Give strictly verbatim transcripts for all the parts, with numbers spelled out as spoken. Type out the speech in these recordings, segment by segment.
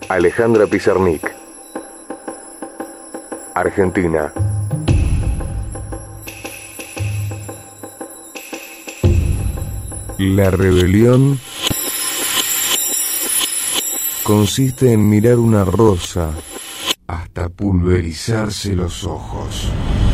Alejandra Pizarnik. Argentina. La rebelión consiste en mirar una rosa hasta pulverizarse los ojos.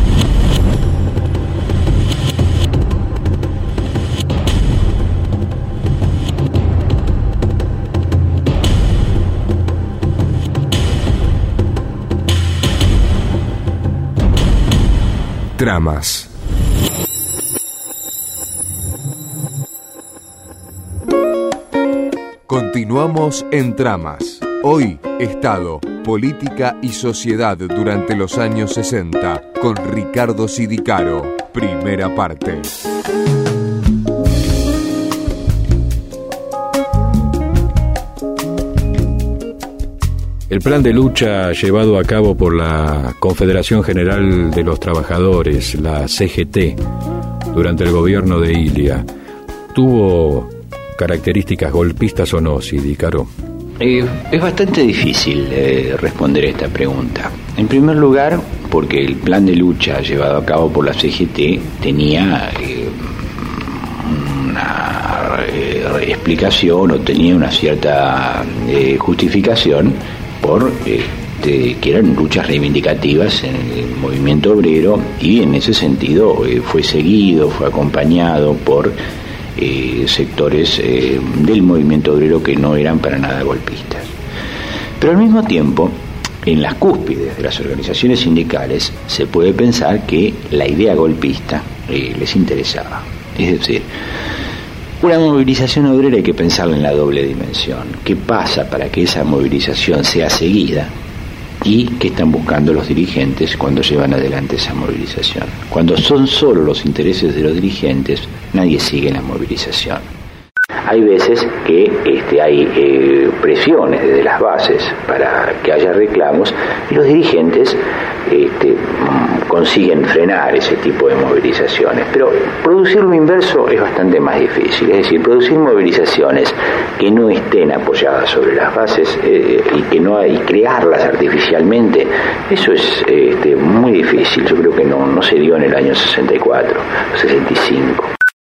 Tramas. Continuamos en Tramas. Hoy, Estado, Política y Sociedad durante los años sesenta, con Ricardo Sidicaro. Primera parte. El plan de lucha llevado a cabo por la Confederación General de los Trabajadores, la C G T, durante el gobierno de Ilia, ¿tuvo características golpistas o no, Sidicaro? Eh, es bastante difícil eh, responder a esta pregunta. En primer lugar, porque el plan de lucha llevado a cabo por la C G T tenía eh, una eh, explicación o tenía una cierta eh, justificación por este, que eran luchas reivindicativas en el movimiento obrero, y en ese sentido eh, fue seguido, fue acompañado por eh, sectores eh, del movimiento obrero que no eran para nada golpistas. Pero al mismo tiempo, en las cúspides de las organizaciones sindicales se puede pensar que la idea golpista eh, les interesaba. Es decir, una movilización obrera hay que pensarla en la doble dimensión. ¿Qué pasa para que esa movilización sea seguida? ¿Y qué están buscando los dirigentes cuando llevan adelante esa movilización? Cuando son solo los intereses de los dirigentes, nadie sigue la movilización. Hay veces que este, hay eh, presiones desde las bases para que haya reclamos, y los dirigentes este, consiguen frenar ese tipo de movilizaciones. Pero producir lo inverso es bastante más difícil, es decir, producir movilizaciones que no estén apoyadas sobre las bases eh, y que no y crearlas artificialmente, eso es este, muy difícil. Yo creo que no, no se dio en el año sesenta y cuatro, sesenta y cinco.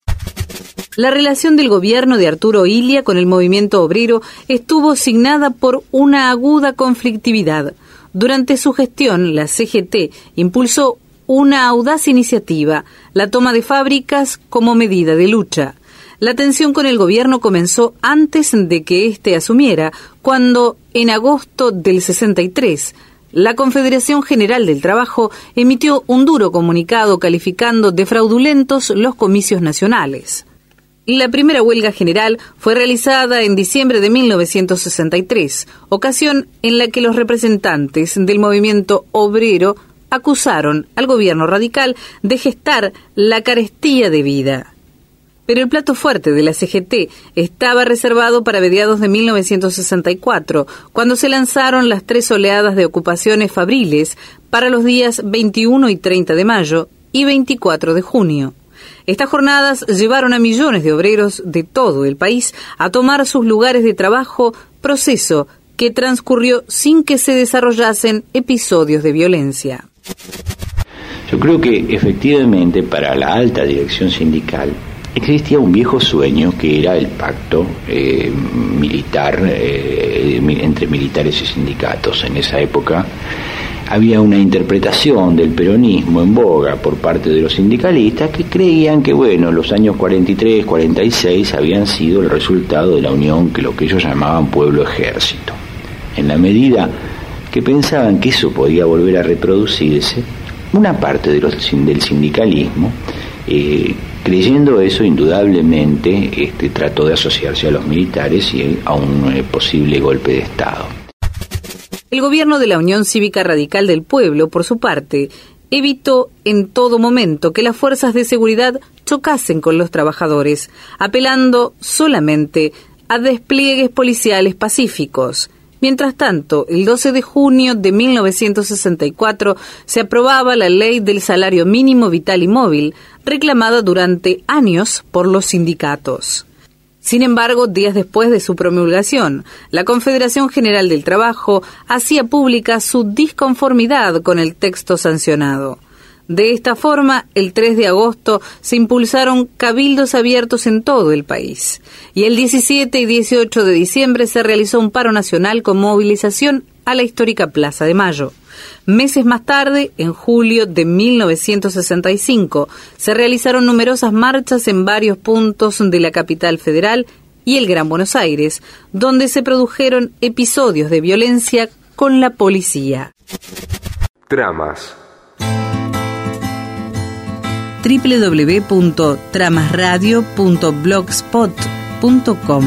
La relación del gobierno de Arturo Illia con el movimiento obrero estuvo signada por una aguda conflictividad. Durante su gestión, la C G T impulsó una audaz iniciativa, la toma de fábricas como medida de lucha. La tensión con el gobierno comenzó antes de que éste asumiera, cuando, en agosto del sesenta y tres, la Confederación General del Trabajo emitió un duro comunicado calificando de fraudulentos los comicios nacionales. La primera huelga general fue realizada en diciembre de mil novecientos sesenta y tres, ocasión en la que los representantes del movimiento obrero acusaron al gobierno radical de gestar la carestía de vida. Pero el plato fuerte de la C G T estaba reservado para mediados de mil novecientos sesenta y cuatro, cuando se lanzaron las tres oleadas de ocupaciones fabriles para los días veintiuno y treinta de mayo y veinticuatro de junio. Estas jornadas llevaron a millones de obreros de todo el país a tomar sus lugares de trabajo, proceso que transcurrió sin que se desarrollasen episodios de violencia. Yo creo que efectivamente para la alta dirección sindical existía un viejo sueño que era el pacto eh, militar eh, entre militares y sindicatos. En esa época había una interpretación del peronismo en boga por parte de los sindicalistas que creían que, bueno, los años cuarenta y tres, cuarenta y seis habían sido el resultado de la unión que lo que ellos llamaban pueblo-ejército. En la medida que pensaban que eso podía volver a reproducirse, una parte de los, del sindicalismo, eh, creyendo eso, indudablemente este, trató de asociarse a los militares y a un eh, posible golpe de Estado. El gobierno de la Unión Cívica Radical del Pueblo, por su parte, evitó en todo momento que las fuerzas de seguridad chocasen con los trabajadores, apelando solamente a despliegues policiales pacíficos. Mientras tanto, el doce de junio de mil novecientos sesenta y cuatro se aprobaba la Ley del Salario Mínimo Vital y Móvil, reclamada durante años por los sindicatos. Sin embargo, días después de su promulgación, la Confederación General del Trabajo hacía pública su disconformidad con el texto sancionado. De esta forma, el tres de agosto se impulsaron cabildos abiertos en todo el país, y el diecisiete y dieciocho de diciembre se realizó un paro nacional con movilización a la histórica Plaza de Mayo. Meses más tarde, en julio de mil novecientos sesenta y cinco, se realizaron numerosas marchas en varios puntos de la capital federal y el Gran Buenos Aires, donde se produjeron episodios de violencia con la policía. Tramas. doble u doble u doble u punto tramasradio punto blogspot punto com.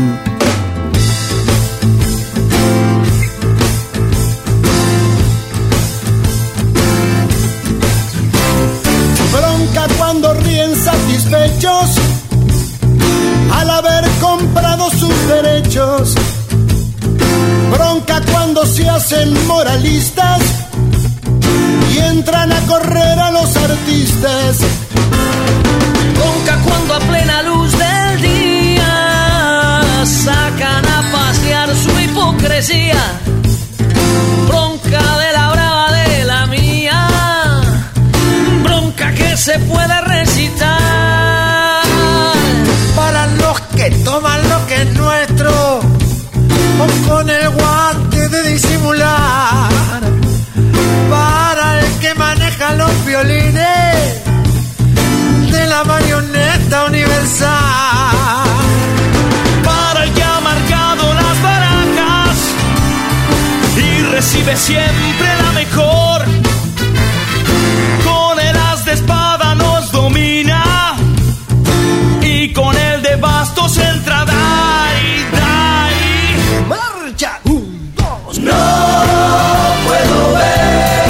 Bronca cuando ríen satisfechos al haber comprado sus derechos. Bronca cuando se hacen moralistas y entran a correr a los artistas. Bronca cuando a plena luz del día sacan a pasear su hipocresía. Bronca de la brava de la mía, bronca que se puede recitar. Para los que toman lo que es nuestro, o con el guante de disimular. Para el que maneja los violines de la marioneta universal. Para el que ha marcado las barajas y recibe siempre la mejor. Con el as de espada nos domina y con el de bastos entra dai, dai. ¡Marcha! Un, dos, no puedo ver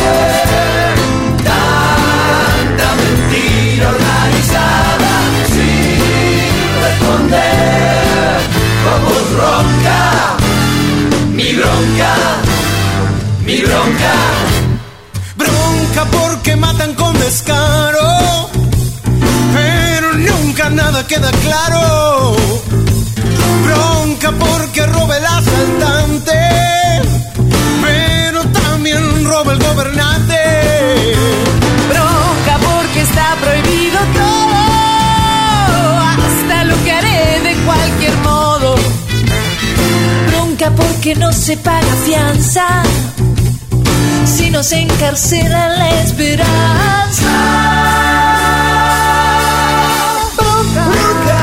bronca, mi bronca, mi bronca. Bronca porque matan con descaro, pero nunca nada queda claro. Bronca porque roba el asaltante, pero también roba el gobernante. Bronca porque está prohibido todo, hasta lo que haré de cualquier modo. Bronca porque no se paga fianza, si no se encarcela la esperanza. Bronca, bronca.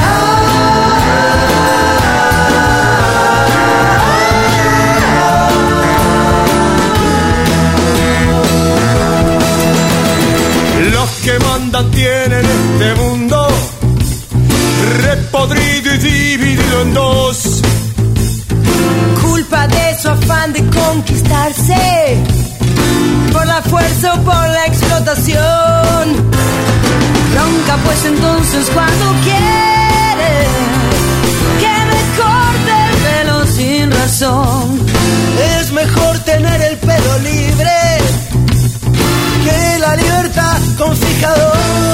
Los que mandan tienen este mundo repodrido y dividido en dos. Culpa de su afán de conquistarse, por la fuerza o por la explotación. Bronca pues entonces cuando quiere que me corte el pelo sin razón. Es mejor tener el pelo libre que la libertad con fijador.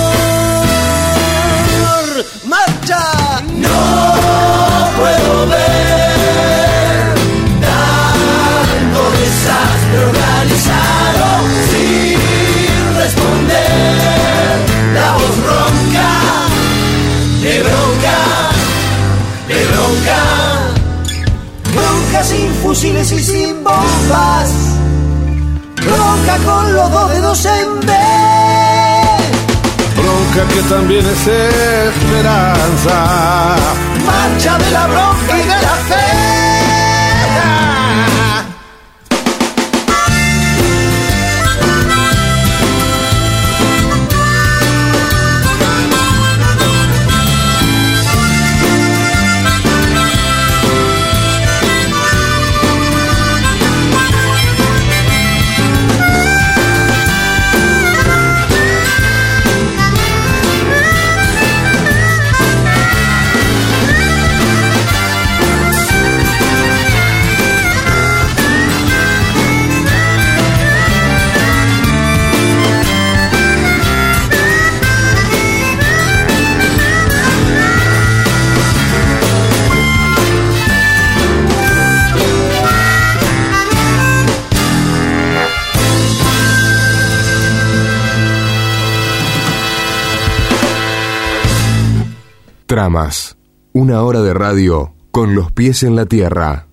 ¡Marcha! No puedo ver tanto desastre organizado sin responder. La voz ronca, de bronca, de bronca. Bronca sin fusiles y sin bombas. Bronca con los dos dedos en B. Bronca que también es esperanza. Marcha de la bronca y de la fe. Tramas, una hora de radio con los pies en la tierra.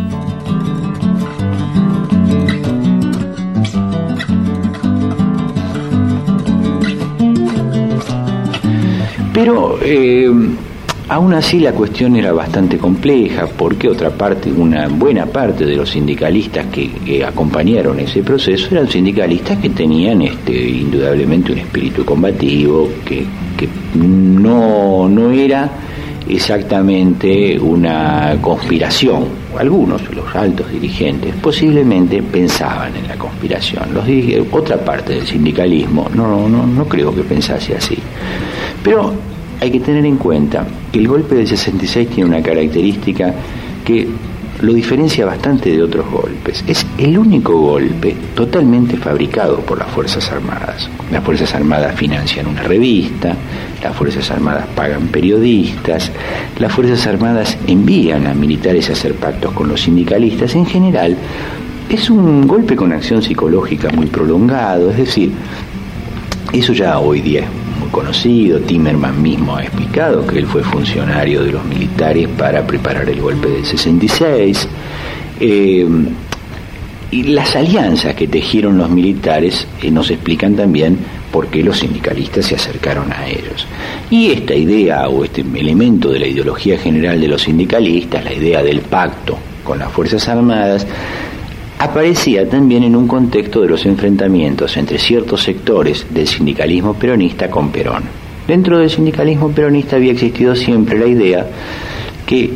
Pero eh, aún así la cuestión era bastante compleja, porque otra parte, una buena parte de los sindicalistas que, que acompañaron ese proceso eran sindicalistas que tenían este, indudablemente un espíritu combativo, que, que no, no era exactamente una conspiración. Algunos, los altos dirigentes, posiblemente pensaban en la conspiración. Los dirige, otra parte del sindicalismo no, no, no creo que pensase así. Pero hay que tener en cuenta que el golpe del sesenta y seis tiene una característica que lo diferencia bastante de otros golpes. Es el único golpe totalmente fabricado por las Fuerzas Armadas. Las Fuerzas Armadas financian una revista, las Fuerzas Armadas pagan periodistas, las Fuerzas Armadas envían a militares a hacer pactos con los sindicalistas. En general, es un golpe con acción psicológica muy prolongado, es decir, eso ya hoy día es muy conocido. Timerman mismo ha explicado que él fue funcionario de los militares para preparar el golpe del sesenta y seis. Eh, y las alianzas que tejieron los militares eh, nos explican también por qué los sindicalistas se acercaron a ellos. Y esta idea o este elemento de la ideología general de los sindicalistas, la idea del pacto con las Fuerzas Armadas, aparecía también en un contexto de los enfrentamientos entre ciertos sectores del sindicalismo peronista con Perón. Dentro del sindicalismo peronista había existido siempre la idea que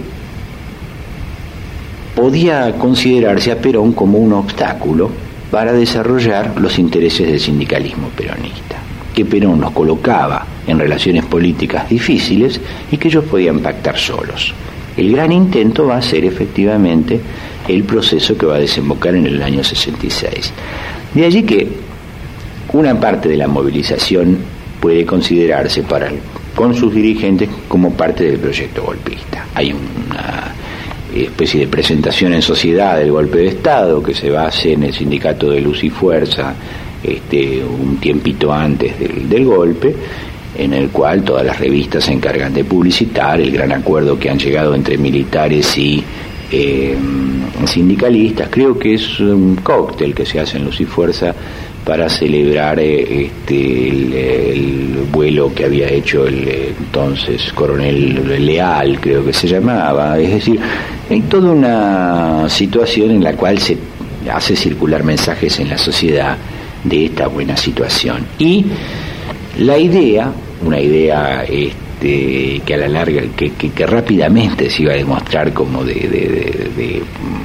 podía considerarse a Perón como un obstáculo para desarrollar los intereses del sindicalismo peronista, que Perón los colocaba en relaciones políticas difíciles y que ellos podían pactar solos. El gran intento va a ser efectivamente el proceso que va a desembocar en el año sesenta y seis. De allí que una parte de la movilización puede considerarse para, con sus dirigentes como parte del proyecto golpista. Hay una especie de presentación en sociedad del golpe de Estado que se basa en el sindicato de Luz y Fuerza este, un tiempito antes del, del golpe, en el cual todas las revistas se encargan de publicitar el gran acuerdo que han llegado entre militares y eh, sindicalistas. Creo que es un cóctel que se hace en Luz y Fuerza para celebrar eh, este, el, el vuelo que había hecho el entonces coronel Leal, creo que se llamaba. Es decir, hay toda una situación en la cual se hace circular mensajes en la sociedad de esta buena situación. Y la idea, una idea este, que a la larga, que, que, que rápidamente se iba a demostrar como de, de, de, de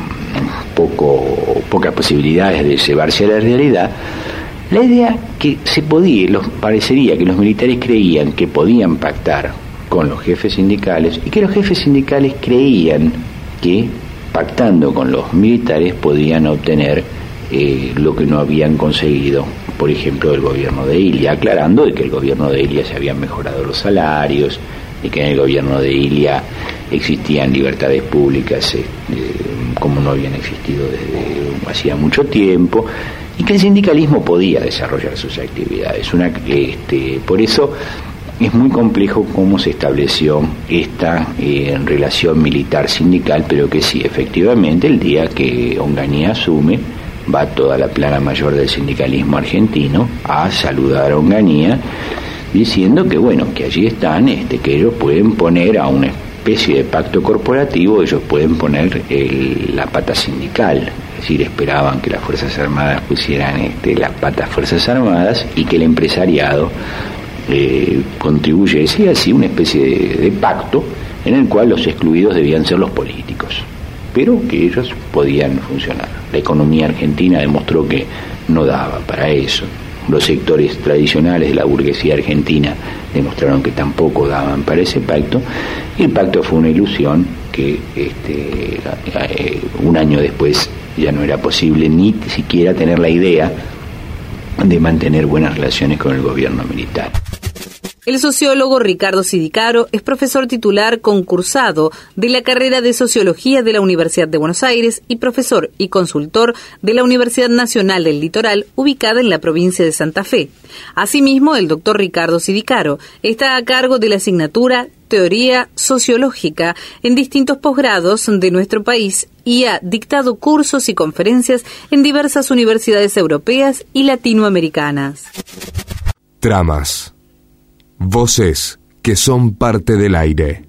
poco, pocas posibilidades de llevarse a la realidad, la idea que se podía, los, parecería que los militares creían que podían pactar con los jefes sindicales y que los jefes sindicales creían que pactando con los militares podían obtener eh, lo que no habían conseguido, por ejemplo, el gobierno de Ilia, aclarando de que el gobierno de Ilia se habían mejorado los salarios, de que en el gobierno de Ilia existían libertades públicas eh, como no habían existido desde hacía mucho tiempo, y que el sindicalismo podía desarrollar sus actividades. Una, este, por eso es muy complejo cómo se estableció esta eh, relación militar-sindical, pero que sí, efectivamente, el día que Onganía asume, va toda la plana mayor del sindicalismo argentino a saludar a Onganía, diciendo que bueno, que allí están, este, que ellos pueden poner a una especie de pacto corporativo, ellos pueden poner el, la pata sindical. Es decir, esperaban que las Fuerzas Armadas pusieran este, las patas Fuerzas Armadas y que el empresariado eh, contribuyese, y así una especie de, de pacto en el cual los excluidos debían ser los políticos, pero que ellos podían funcionar. La economía argentina demostró que no daba para eso. Los sectores tradicionales de la burguesía argentina demostraron que tampoco daban para ese pacto, y el pacto fue una ilusión que este, un año después ya no era posible ni siquiera tener la idea de mantener buenas relaciones con el gobierno militar. El sociólogo Ricardo Sidicaro es profesor titular concursado de la carrera de Sociología de la Universidad de Buenos Aires y profesor y consultor de la Universidad Nacional del Litoral, ubicada en la provincia de Santa Fe. Asimismo, el doctor Ricardo Sidicaro está a cargo de la asignatura Teoría Sociológica en distintos posgrados de nuestro país y ha dictado cursos y conferencias en diversas universidades europeas y latinoamericanas. Tramas. Voces que son parte del aire.